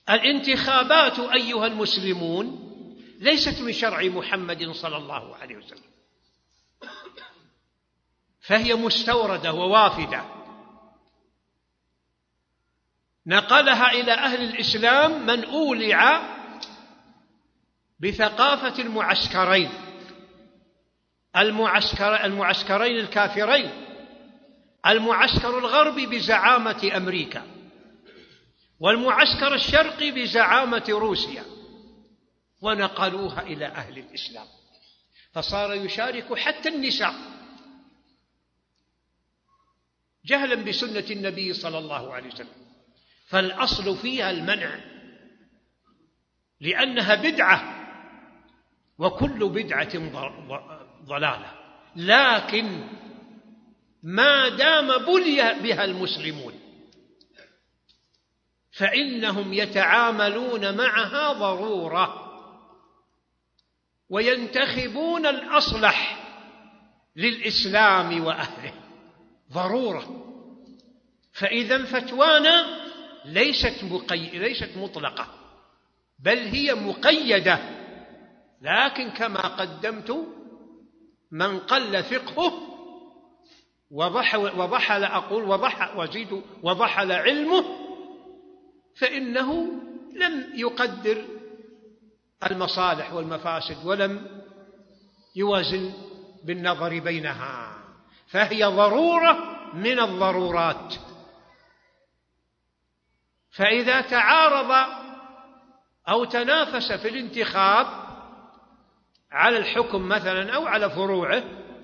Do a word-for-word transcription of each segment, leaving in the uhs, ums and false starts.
الانتخابات أيها المسلمون ليست من شرع محمد صلى الله عليه وسلم، فهي مستوردة ووافدة نقلها إلى أهل الإسلام من أولع بثقافة المعسكرين المعسكر المعسكرين الكافرين، المعسكر الغربي بزعامة أمريكا، والمعسكر الشرقي بزعامة روسيا، ونقلوها إلى أهل الإسلام، فصار يشارك حتى النساء جهلا بسنة النبي صلى الله عليه وسلم. فالأصل فيها المنع لأنها بدعة، وكل بدعة ضلالة، لكن ما دام بلي بها المسلمون فإنهم يتعاملون معها ضرورة وينتخبون الأصلح للإسلام وأهله ضرورة. فإذا فتوانا ليست, مقي... ليست مطلقة، بل هي مقيدة، لكن كما قدمت من قل فقهه وضحل أقول وضح وزيد وضحل علمه فإنه لم يقدر المصالح والمفاسد ولم يوازن بالنظر بينها، فهي ضرورة من الضرورات. فإذا تعارض أو تنافس في الانتخاب على الحكم مثلا أو على فروعه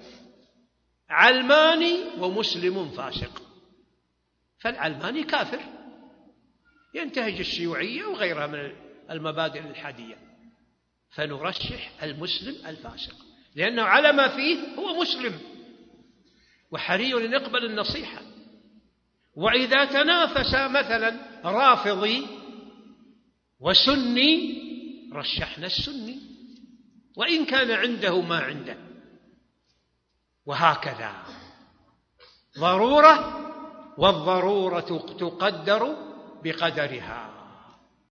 علماني ومسلم فاسق، فالعلماني كافر ينتهج الشيوعية وغيرها من المبادئ الإلحادية، فنرشح المسلم الفاسق لأنه على ما فيه هو مسلم وحري أن يقبل النصيحة. وإذا تنافس مثلا رافضي وسني رشحنا السني وإن كان عنده ما عنده، وهكذا ضرورة، والضرورة تقدر بقدرها.